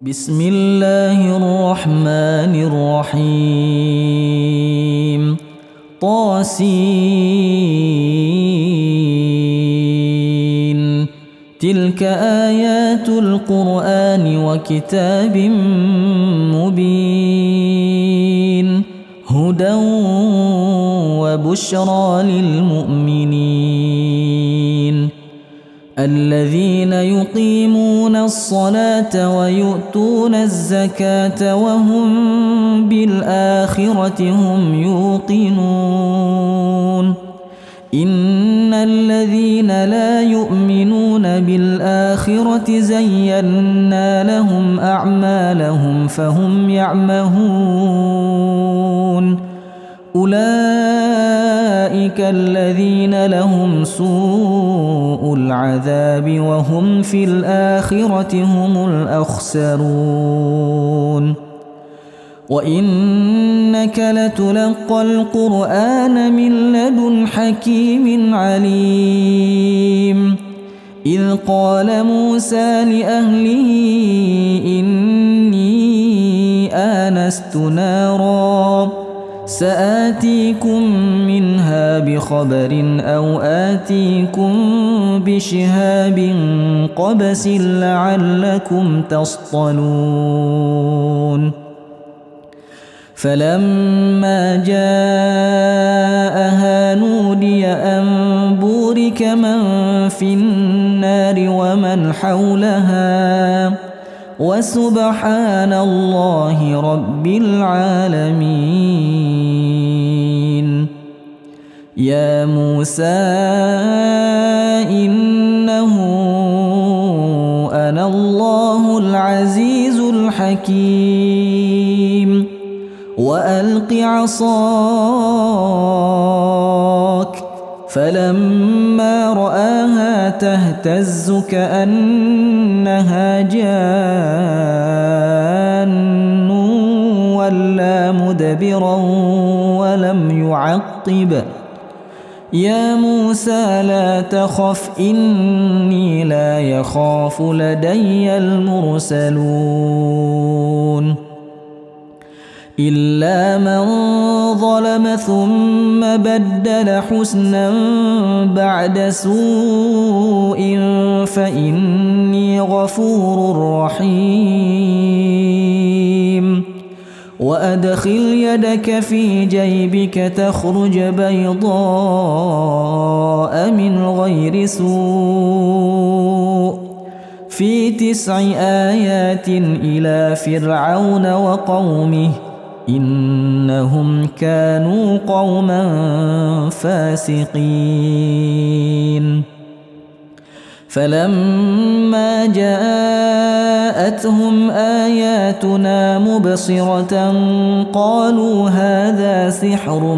بسم الله الرحمن الرحيم طاسين تلك آيات القرآن وكتاب مبين هدى وبشرى للمؤمنين الذين يقيمون الصلاة ويؤتون الزكاة وهم بالآخرة هم يوقنون إن الذين لا يؤمنون بالآخرة زينا لهم أعمالهم فهم يعمهون أولئك الذين لهم سوء العذاب وهم في الآخرة هم الأخسرون وإنك لتلقى القرآن من لدن حكيم عليم إذ قال موسى لأهله إني آنست نارا سآتيكم منها بخبر أو آتيكم بشهاب قبس لعلكم تصطلون فلما جاءها نودي أن بورك من في النار ومن حولها وسبحان الله رب العالمين يا موسى إنه أنا الله العزيز الحكيم وألق عصاك فلما رآها تهتز كأنها جان ولا مدبرا ولم يعقب يا موسى لا تخف إني لا يخاف لدي المرسلون إلا من ظلم ثم بدل حسنا بعد سوء فإني غفور رحيم وأدخل يدك في جيبك تخرج بيضاء من غير سوء في 9 آيات إلى فرعون وقومه إنهم كانوا قوما فاسقين فلما جاءتهم آياتنا مبصرة قالوا هذا سحر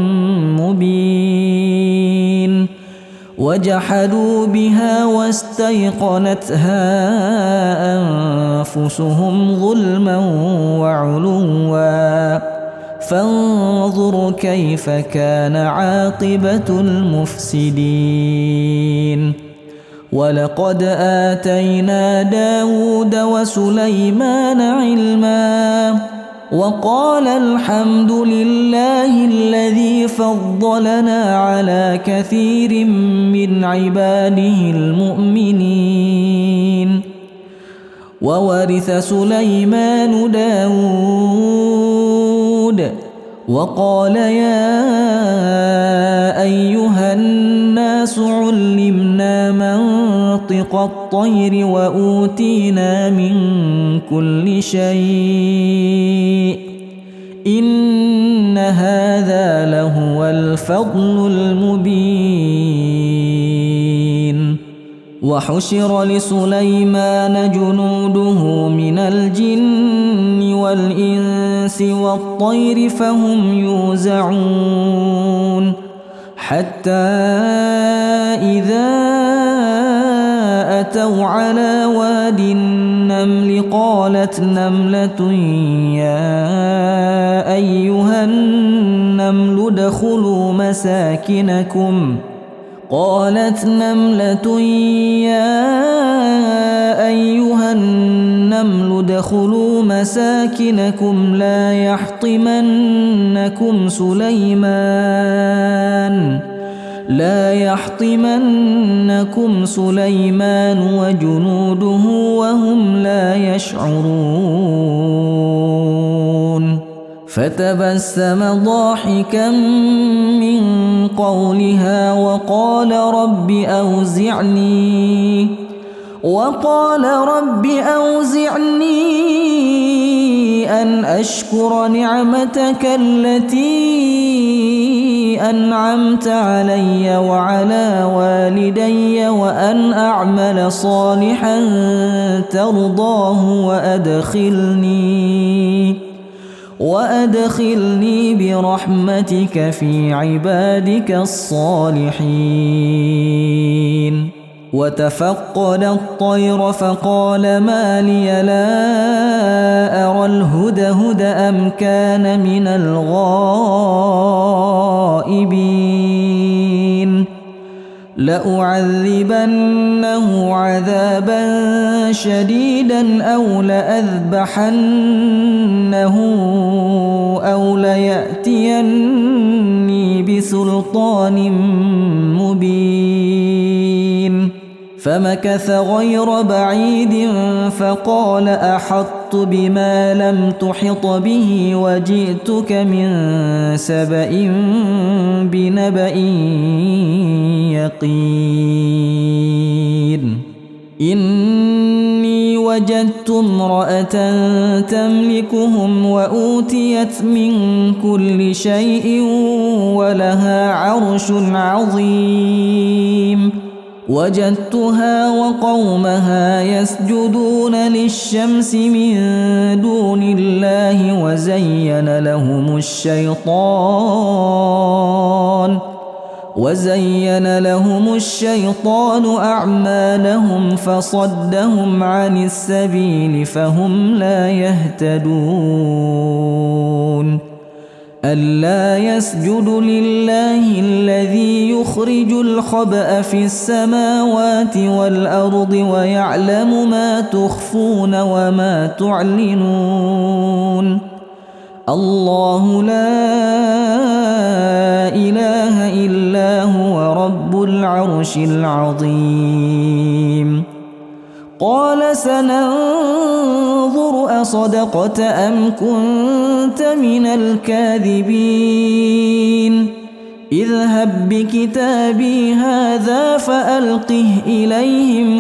مبين وجحدوا بها واستيقنتها أنفسهم ظلما وعلوا فانظر كيف كان عاقبة المفسدين ولقد آتينا داود وسليمان علما وقال الحمد لله الذي فضلنا على كثير من عباده المؤمنين وورث سليمان داود وقال يا أيها الناس علمنا منطق الطير وأوتينا من كل شيء إن هذا لهو الفضل المبين وحشر لسليمان جنوده من الجن والإنس والطير فهم يوزعون حتى إذا أتوا على واد النمل قالت نملة يا أيها النمل ادخلوا مساكنكم قالت نملة يا أيها النمل ادخلوا مساكنكم لا يحطمنكم سليمان وجنوده وهم لا يشعرون فتبسم ضاحكا من قولها وقال رب أوزعني أن أشكر نعمتك التي أنعمت علي وعلى والدي وأن أعمل صالحا ترضاه وأدخلني برحمتك في عبادك الصالحين. وتفقد الطير فقال ما لي لا أرى الهدهد أم كان من الغائبين لأعذبنه عذابا شديدا أو لأذبحنه أو ليأتيني بسلطان مبين. فمكث غير بعيد فقال أحطت بما لم تحط به وجئتك من سبأ بنبأ يقين. إني وجدت امرأة تملكهم وأوتيت من كل شيء ولها عرش عظيم. وجدتها وقومها يسجدون للشمس من دون الله وزين لهم الشيطان أعمالهم فصدهم عن السبيل فهم لا يهتدون. ألا يسجدوا لله الذي يخرج الخبأ في السماوات والأرض ويعلم ما تخفون وما تعلنون. الله لا إله إلا هو رب العرش العظيم. قال سننظر أصدقت أم كنت من الكاذبين. اذهب بكتابي هذا فألقه إليهم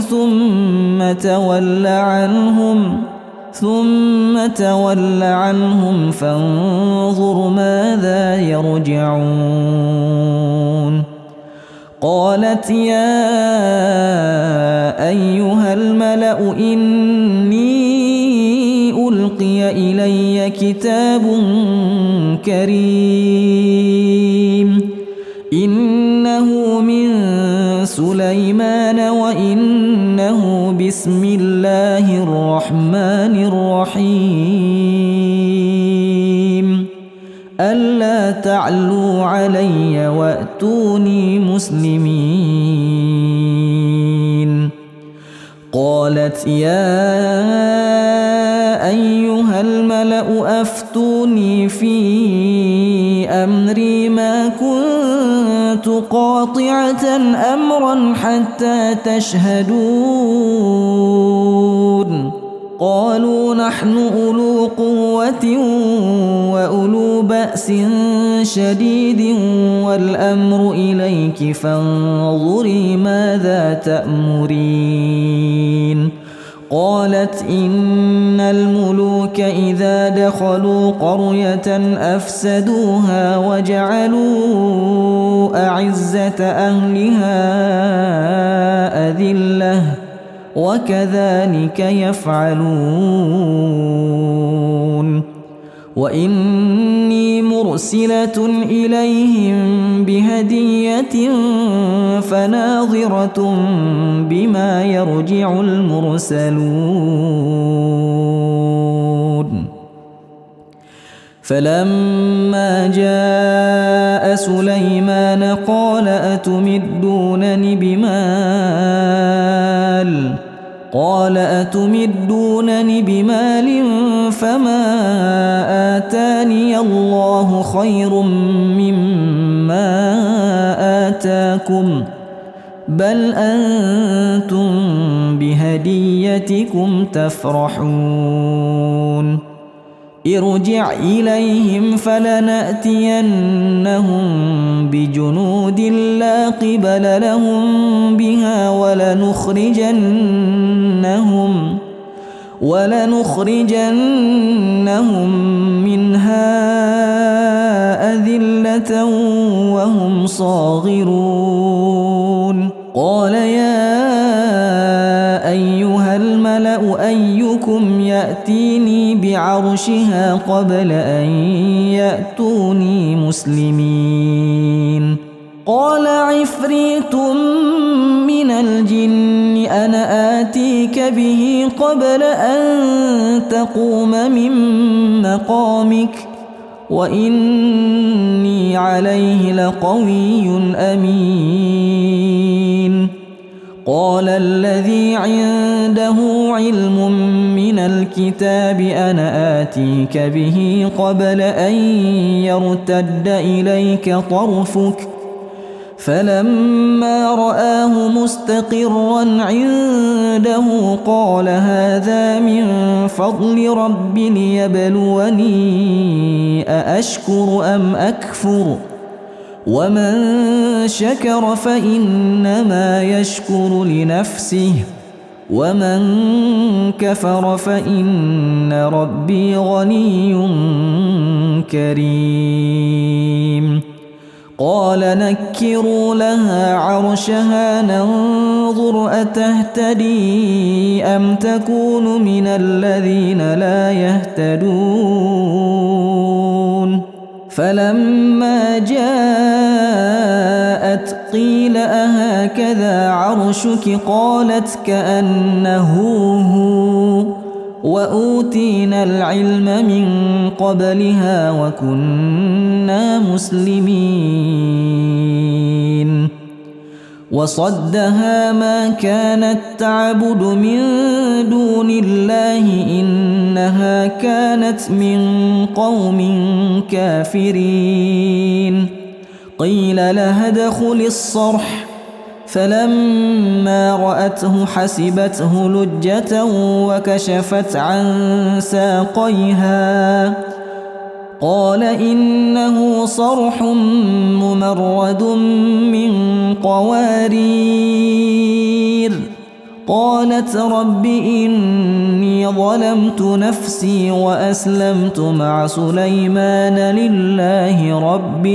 ثم تول عنهم فانظر ماذا يرجعون. قالت يا أيها الملأ إني ألقي إلي كتاب كريم إنه من سليمان وإنه بسم الله الرحمن الرحيم ألا تعلوا علي وأتوني مسلمين. قالت يا أيها الملأ أفتوني في أمري ما كنت قاطعة أمرا حتى تشهدون. قالوا نحن أولو قوة وأولو بأس شديد والأمر إليك فانظري ماذا تأمرين. قالت إن الملوك إذا دخلوا قرية أفسدوها وجعلوا أعزة أهلها أذلة وكذلك يفعلون. وإني مرسلة إليهم بهدية فناظرة بما يرجع المرسلون. فلما جاء سليمان قال أتمدونني بمال فما آتاني الله خير مما آتاكم بل أنتم بهديتكم تفرحون ارجع إليهم فلنأتينهم بجنود لا قبل لهم بها ولنخرجنهم منها أذلة وهم صاغرون قال يا أيها الملأ أيكم يأتيني بعرشها قبل أن يأتوني مسلمين قال عفريت من الجن أنا آتيك به قبل أن تقوم من مقامك وإني عليه لقوي أمين قال الذي عنده علم من الكتاب أنا آتيك به قبل أن يرتد إليك طرفك فلما رآه مستقرا عنده قال هذا من فضل ربي ليبلوني أأشكر أم أكفر ومن شكر فإنما يشكر لنفسه ومن كفر فإن ربي غني كريم قال نكروا لها عرشها ننظر أتهتدي أم تكون من الذين لا يهتدون فلما جاءت قيل أهكذا عرشك قالت كأنه هو وأوتينا العلم من قبلها وكنا مسلمين وصدها ما كانت تعبد من دون الله إنها كانت من قوم كافرين قيل لها ادخل الصرح فلما رأته حسبته لجة وكشفت عن ساقيها قال إنه صرح ممرد من قوارير قالت رب إني ظلمت نفسي وأسلمت مع سليمان لله رب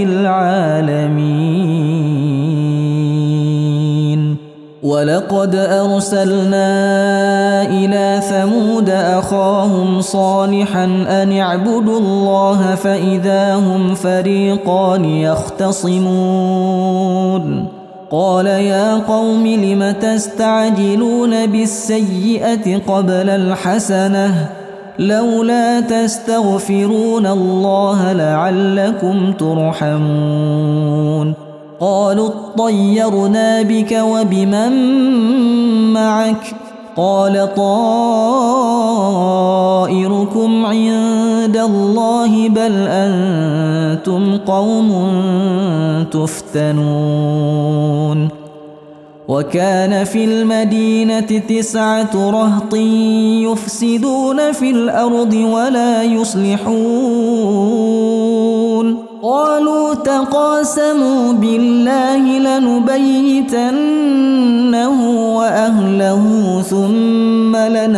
العالمين ولقد أرسلنا إلى ثمود أخاهم صالحا أن اعبدوا الله فإذا هم فريقان يختصمون قال يا قوم لم تستعجلون بالسيئة قبل الحسنة لولا تستغفرون الله لعلكم ترحمون قالوا اطيرنا بك وبمن معك قال طائركم عند الله بل أنتم قوم تفتنون وكان في المدينة 9 رهط يفسدون في الأرض ولا يصلحون قالوا تقاسموا بالله لنبيتنه وأهله ثم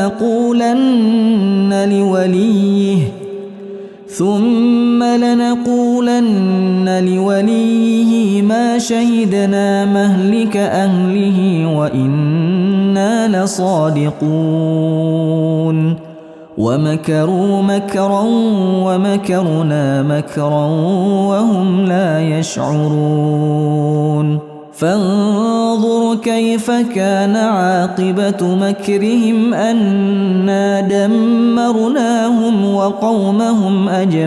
لنقولن لوليه ما شهدنا مهلك أهله وإنا لصادقون ومكروا مكرا ومكرنا مكرا وهم لا يشعرون فانظر كيف كان عاقبة مكرهم أنا دمرناهم وقومهم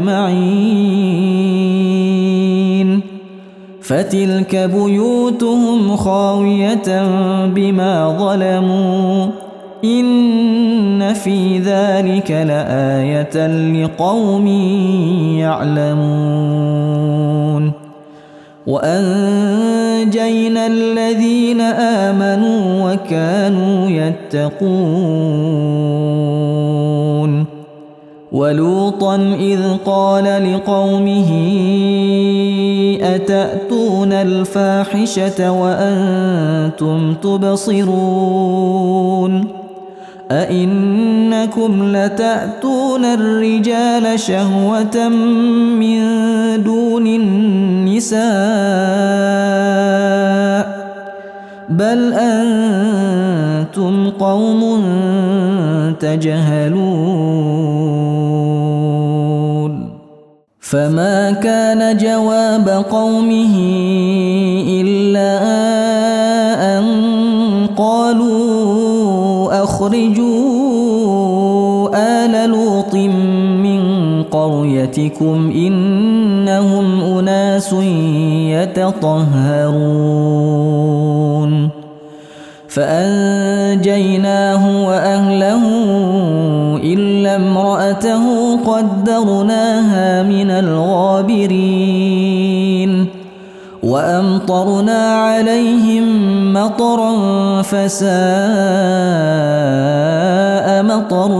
أجمعين فتلك بيوتهم خاوية بما ظلموا إن في ذلك لآية لقوم يعلمون وأنجينا الذين آمنوا وكانوا يتقون ولوطا إذ قال لقومه أتأتون الفاحشة وأنتم تبصرون أئنكم لتأتون الرجال شهوة من دون النساء بل أنتم قوم تجهلون فما كان جواب قومه إلا أن قالوا أخرجوا آل لوط من قريتكم إنهم أناس يتطهرون فأنجيناه وأهله إلا امرأته قدرناها من الغابرين وأمطرنا عليهم مطرا فساء مطر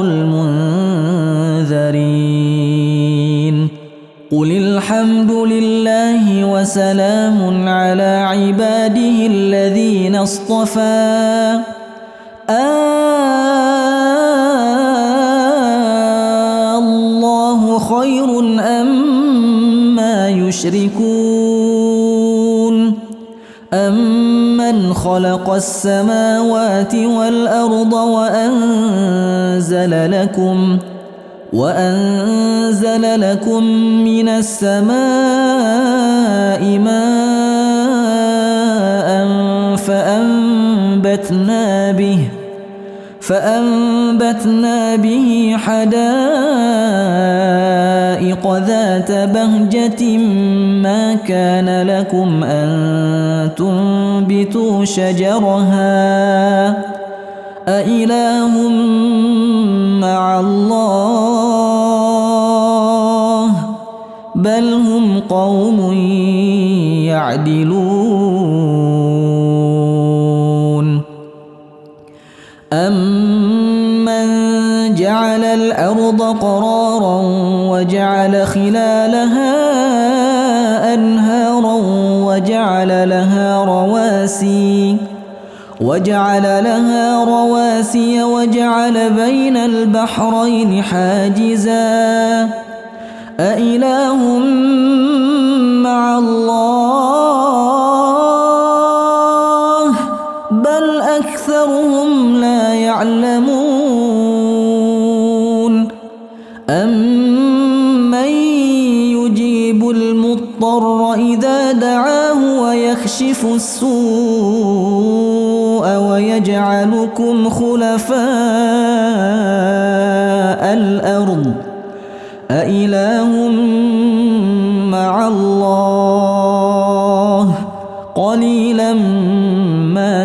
المنذرين قل الحمد لله وسلام على عباده الذين اصطفى الله خير أما يشركون أمن خلق السماوات والأرض وأنزل لكم من السماء ماء فأنبتنا به حدائق ذات بهجة ما كان لكم أن تنبتوا شجرها أإله مع الله بل هم قوم يعدلون أمن جعل الأرض قرارا وجعل خلالها أنهارا وجعل لها رواسي وجعل بين البحرين حاجزا أإله مع الله بل أكثرهم لا يعلمون أمن يجيب المضطر إذا دعاه ويكشف السوء ويجعلكم خلفاء الأرض أإله مع الله قليلا ما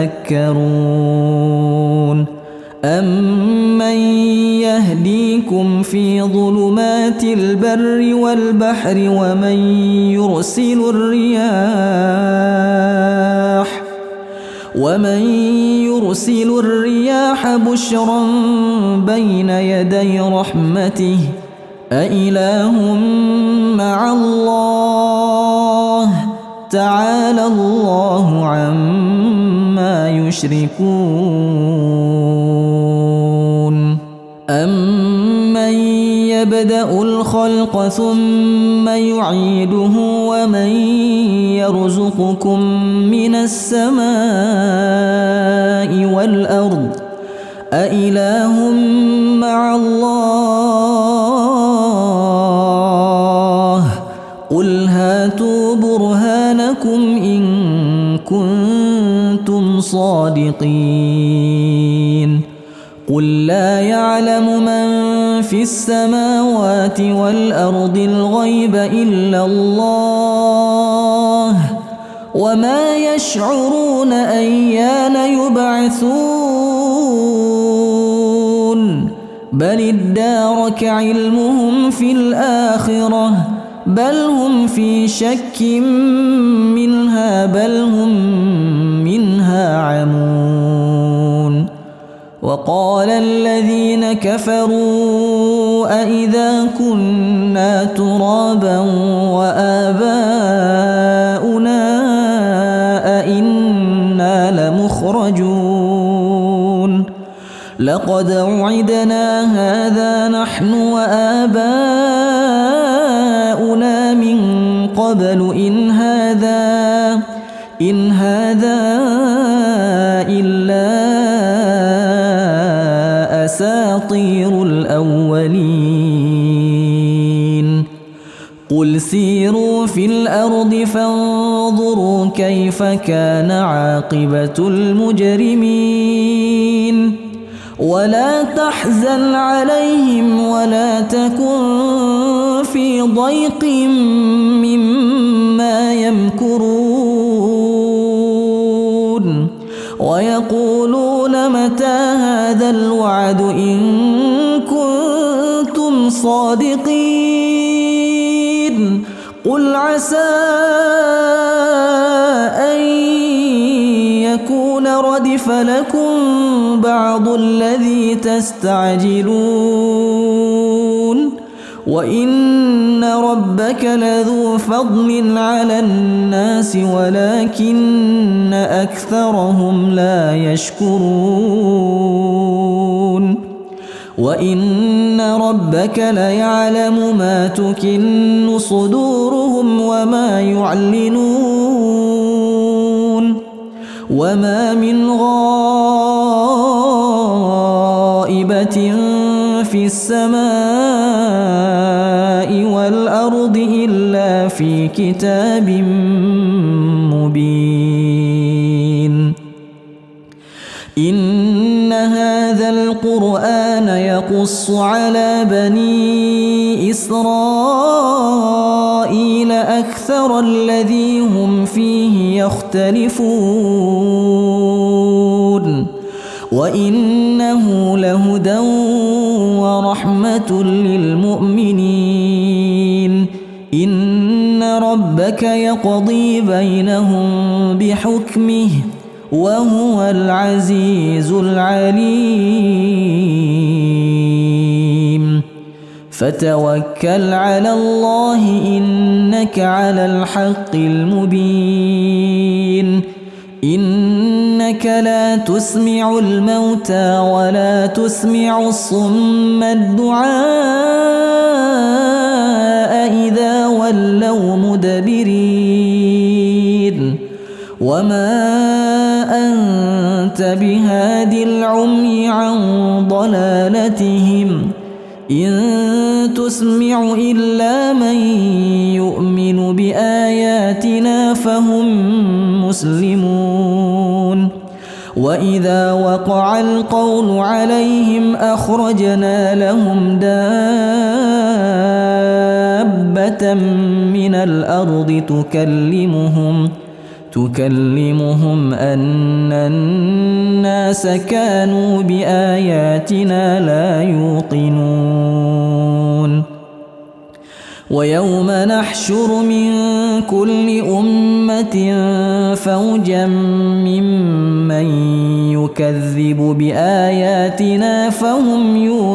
تذكرون أمن يهديكم في ظلمات البر والبحر ومن يرسل الرياح بشرا بين يدي رحمته أإله مع الله تعالى الله عما يشركون أمن يبدأ الخلق ثم يعيده ومن يرزقكم من السماء والأرض أإله مع الله قل هاتوا برهانكم إن صادقين قل لا يعلم من في السماوات والأرض الغيب إلا الله وما يشعرون أيان يبعثون بل ادارك علمهم في الآخرة بل هم في شك منها بل هم منها عمون وقال الذين كفروا أئذا كنا ترابا وآباؤنا أئنا لمخرجون لقد وعدنا هذا نحن وآباؤنا من قبل إن هذا إلا أساطير الأولين قل سيروا في الأرض فانظروا كيف كان عاقبة المجرمين ولا تحزن عليهم ولا تكن في ضيق مما يمكرون ويقولون متى هذا الوعد إن كنتم صادقين قل عسى أن يكون ردف لكم بعض الذي تستعجلون وإن ربك لذو فضل على الناس ولكن أكثرهم لا يشكرون وإن ربك ليعلم ما تكن صدورهم وما يعلنون وما من غائبة في السماء والأرض إلا في كتاب مبين إن هذا القرآن يقص على بني إسرائيل أكثر الذي هم فيه يختلفون وإنه لهدى ورحمة للمؤمنين إن ربك يقضي بينهم بحكمه وهو العزيز العليم فتوكل على الله إنك على الحق المبين إنك لا تسمع الموتى ولا تسمع الصم الدعاء إذا ولوا مدبرين وما أنت بهاد العمي عن ضلالتهم إن تسمع إلا من يؤمن بآياتنا فهم مسلمون وإذا وقع القول عليهم أخرجنا لهم دابة من الأرض تكلمهم أن الناس كانوا بآياتنا لا يوقنون ويوم نحشر من كل أمة فوجا ممن يكذب بآياتنا فهم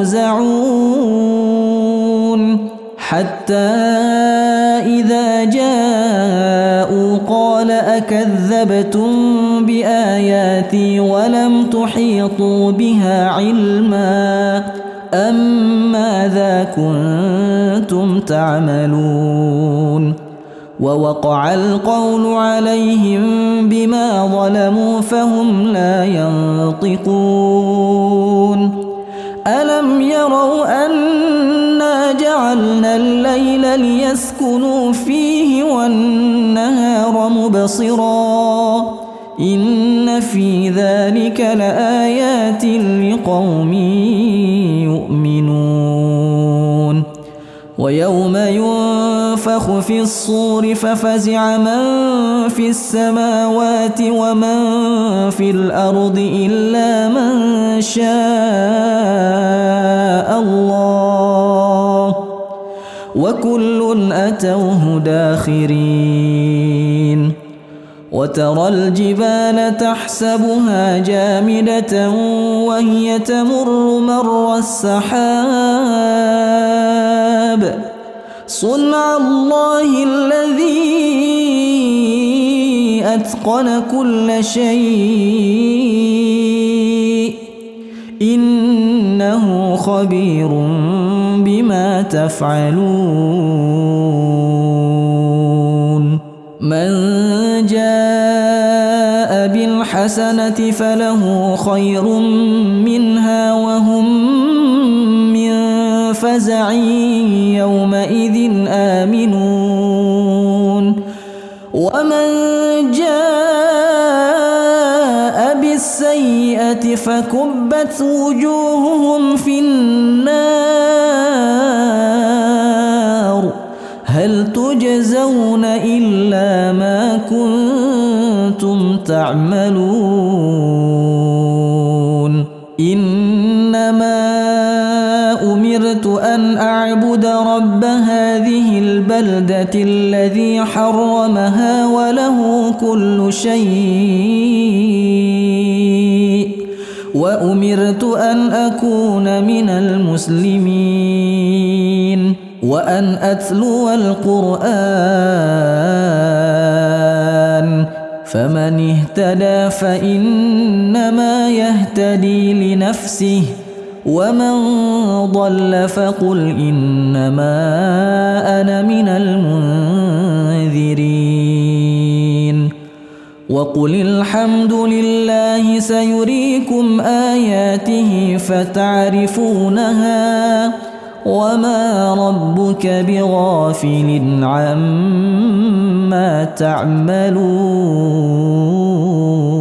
يوزعون حتى إذا جاءوا قال أكذبتم بآياتي ولم تحيطوا بها علما أم ماذا كنتم تعملون ووقع القول عليهم بما ظلموا فهم لا ينطقون ألم يروا أنا جعلنا الليل ليسكنوا فيه والنهار مبصرا إن إن في ذلك لآيات لقوم يؤمنون ويوم ينفخ في الصور ففزع من في السماوات ومن في الأرض إلا من شاء الله وكل أتوه داخرين وترى الجبال تحسبها جامدة وهي تمر مر السحاب صنع الله الذي أتقن كل شيء إنه خبير بما تفعلون من جاء بالحسنة فله خير منها وهم من فزع يومئذ آمنون ومن جاء بالسيئة فكبت وجوههم في النار هل تجزون إلا ما كنتم تعملون إنما أمرت أن أعبد رب هذه البلدة الذي حرمها وله كل شيء وأمرت أن أكون من المسلمين وأن أتلو القرآن فمن اهتدى فإنما يهتدي لنفسه ومن ضل فقل إنما أنا من المنذرين وقل الحمد لله سيريكم آياته فتعرفونها وما ربك بغافل عما تعملون